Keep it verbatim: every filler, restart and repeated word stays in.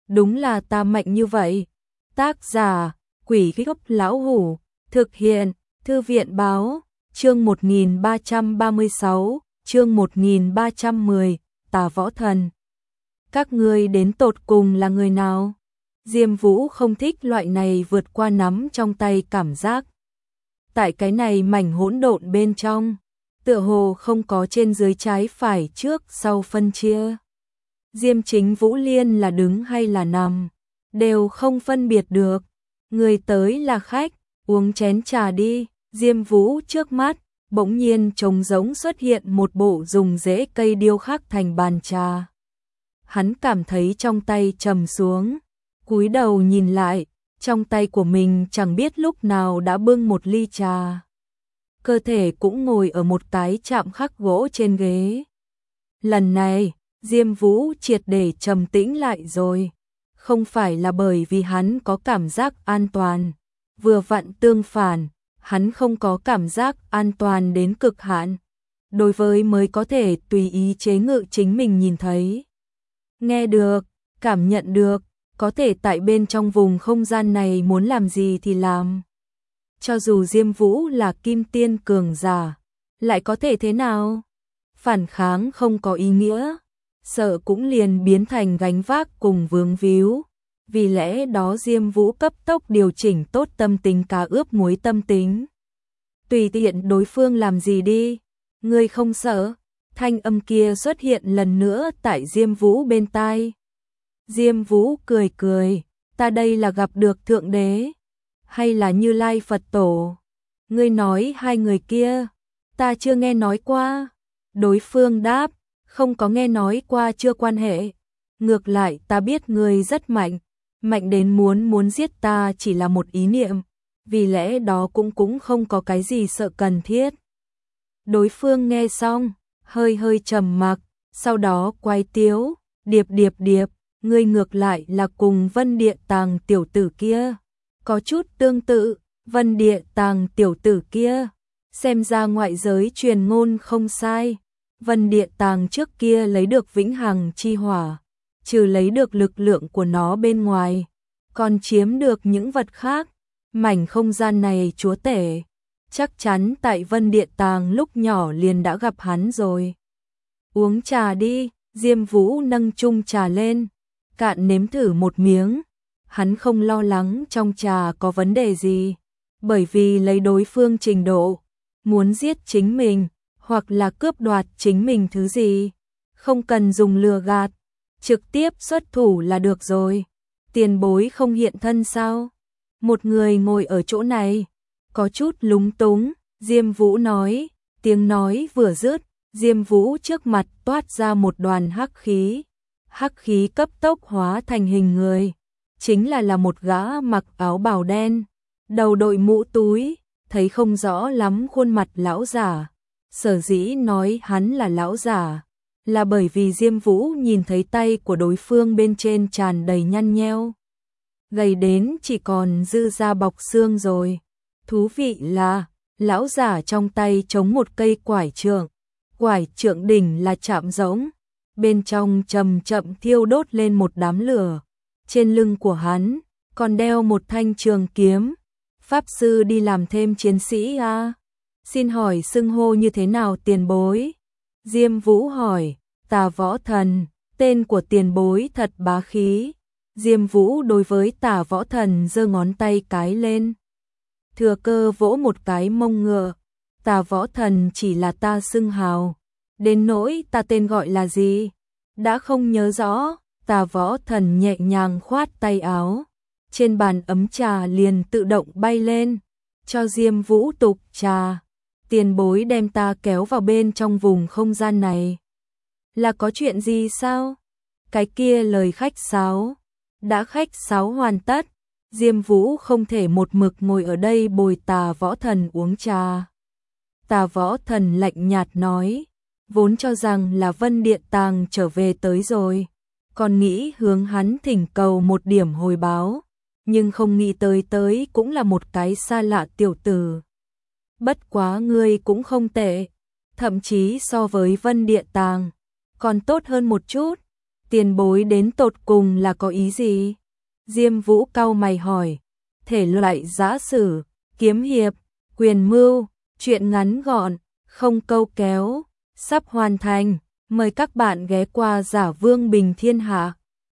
đúng là ta mạnh như vậy. Tác giả, Quỷ Gốc Lão Hủ, thực hiện, Thư viện Báo, chương một nghìn ba trăm ba mươi sáu, chương một nghìn ba trăm mười, Tà Võ Thần. Các ngươi đến tột cùng là người nào? Diêm Vũ không thích loại này vượt qua nắm trong tay cảm giác. Tại cái này mảnh hỗn độn bên trong, tựa hồ không có trên dưới trái phải trước sau phân chia. Diêm Chính Vũ Liên là đứng hay là nằm, đều không phân biệt được. Người tới là khách, uống chén trà đi. Diêm Vũ trước mắt, bỗng nhiên trống rỗng xuất hiện một bộ dùng rễ cây điêu khắc thành bàn trà. Hắn cảm thấy trong tay trầm xuống, cúi đầu nhìn lại, trong tay của mình chẳng biết lúc nào đã bưng một ly trà. Cơ thể cũng ngồi ở một cái chạm khắc gỗ trên ghế. Lần này, Diêm Vũ triệt để trầm tĩnh lại rồi. Không phải là bởi vì hắn có cảm giác an toàn, vừa vặn tương phản, hắn không có cảm giác an toàn đến cực hạn. Đối với mới có thể tùy ý chế ngự chính mình nhìn thấy, nghe được, cảm nhận được, có thể tại bên trong vùng không gian này muốn làm gì thì làm. Cho dù Diêm Vũ là kim tiên cường giả, lại có thể thế nào? Phản kháng không có ý nghĩa, sợ cũng liền biến thành gánh vác cùng vướng víu. Vì lẽ đó Diêm Vũ cấp tốc điều chỉnh tốt tâm tính cá ướp muối tâm tính. Tùy tiện đối phương làm gì đi, ngươi không sợ? Thanh âm kia xuất hiện lần nữa tại Diêm Vũ bên tai. Diêm Vũ cười cười, ta đây là gặp được Thượng Đế, hay là Như Lai Phật Tổ? Ngươi nói hai người kia, ta chưa nghe nói qua. Đối phương đáp, không có nghe nói qua chưa quan hệ. Ngược lại ta biết ngươi rất mạnh, mạnh đến muốn muốn giết ta chỉ là một ý niệm, vì lẽ đó cũng cũng không có cái gì sợ cần thiết. Đối phương nghe xong, hơi hơi trầm mặc, sau đó quay tiếu, điệp điệp điệp, ngươi ngược lại là cùng Vân Địa Tàng tiểu tử kia có chút tương tự. Vân Địa Tàng tiểu tử kia, xem ra ngoại giới truyền ngôn không sai. Vân Địa Tàng trước kia lấy được vĩnh hằng chi hỏa, trừ lấy được lực lượng của nó bên ngoài, còn chiếm được những vật khác. Mảnh không gian này chúa tể, chắc chắn tại Vân Địa Tàng lúc nhỏ liền đã gặp hắn rồi. Uống trà đi. Diêm Vũ nâng chung trà lên, cạn nếm thử một miếng. Hắn không lo lắng trong trà có vấn đề gì, bởi vì lấy đối phương trình độ, muốn giết chính mình, hoặc là cướp đoạt chính mình thứ gì, không cần dùng lừa gạt, trực tiếp xuất thủ là được rồi. Tiền bối không hiện thân sao? Một người ngồi ở chỗ này, có chút lúng túng. Diêm Vũ nói, tiếng nói vừa dứt, Diêm Vũ trước mặt toát ra một đoàn hắc khí. Hắc khí cấp tốc hóa thành hình người, chính là là một gã mặc áo bào đen, đầu đội mũ túi, thấy không rõ lắm khuôn mặt lão giả. Sở dĩ nói hắn là lão giả, là bởi vì Diêm Vũ nhìn thấy tay của đối phương bên trên tràn đầy nhăn nheo, gầy đến chỉ còn dư da bọc xương rồi. Thú vị là, lão giả trong tay chống một cây quải trượng, quải trượng đỉnh là chạm rỗng, bên trong chậm chậm thiêu đốt lên một đám lửa. Trên lưng của hắn còn đeo một thanh trường kiếm. Pháp sư đi làm thêm chiến sĩ à? Xin hỏi xưng hô như thế nào tiền bối? Diêm Vũ hỏi. Tà Võ Thần, tên của tiền bối thật bá khí. Diêm Vũ đối với Tà Võ Thần giơ ngón tay cái lên, thừa cơ vỗ một cái mông ngựa. Tà Võ Thần chỉ là ta xưng hào, đến nỗi ta tên gọi là gì, đã không nhớ rõ. Tà Võ Thần nhẹ nhàng khoát tay áo, trên bàn ấm trà liền tự động bay lên, cho Diêm Vũ tục trà. Tiền bối đem ta kéo vào bên trong vùng không gian này, là có chuyện gì sao? Cái kia lời khách sáo, đã khách sáo hoàn tất, Diêm Vũ không thể một mực ngồi ở đây bồi Tà Võ Thần uống trà. Tà Võ Thần lạnh nhạt nói, vốn cho rằng là Vân Địa Tàng trở về tới rồi, còn nghĩ hướng hắn thỉnh cầu một điểm hồi báo, nhưng không nghĩ tới tới cũng là một cái xa lạ tiểu tử. Bất quá ngươi cũng không tệ, thậm chí so với Vân Địa Tàng còn tốt hơn một chút. Tiền bối đến tột cùng là có ý gì? Diêm Vũ cau mày hỏi. Thể loại giã sử, kiếm hiệp, quyền mưu, truyện ngắn gọn, không câu kéo, sắp hoàn thành. Mời các bạn ghé qua Giả Vương Bình Thiên Hạ.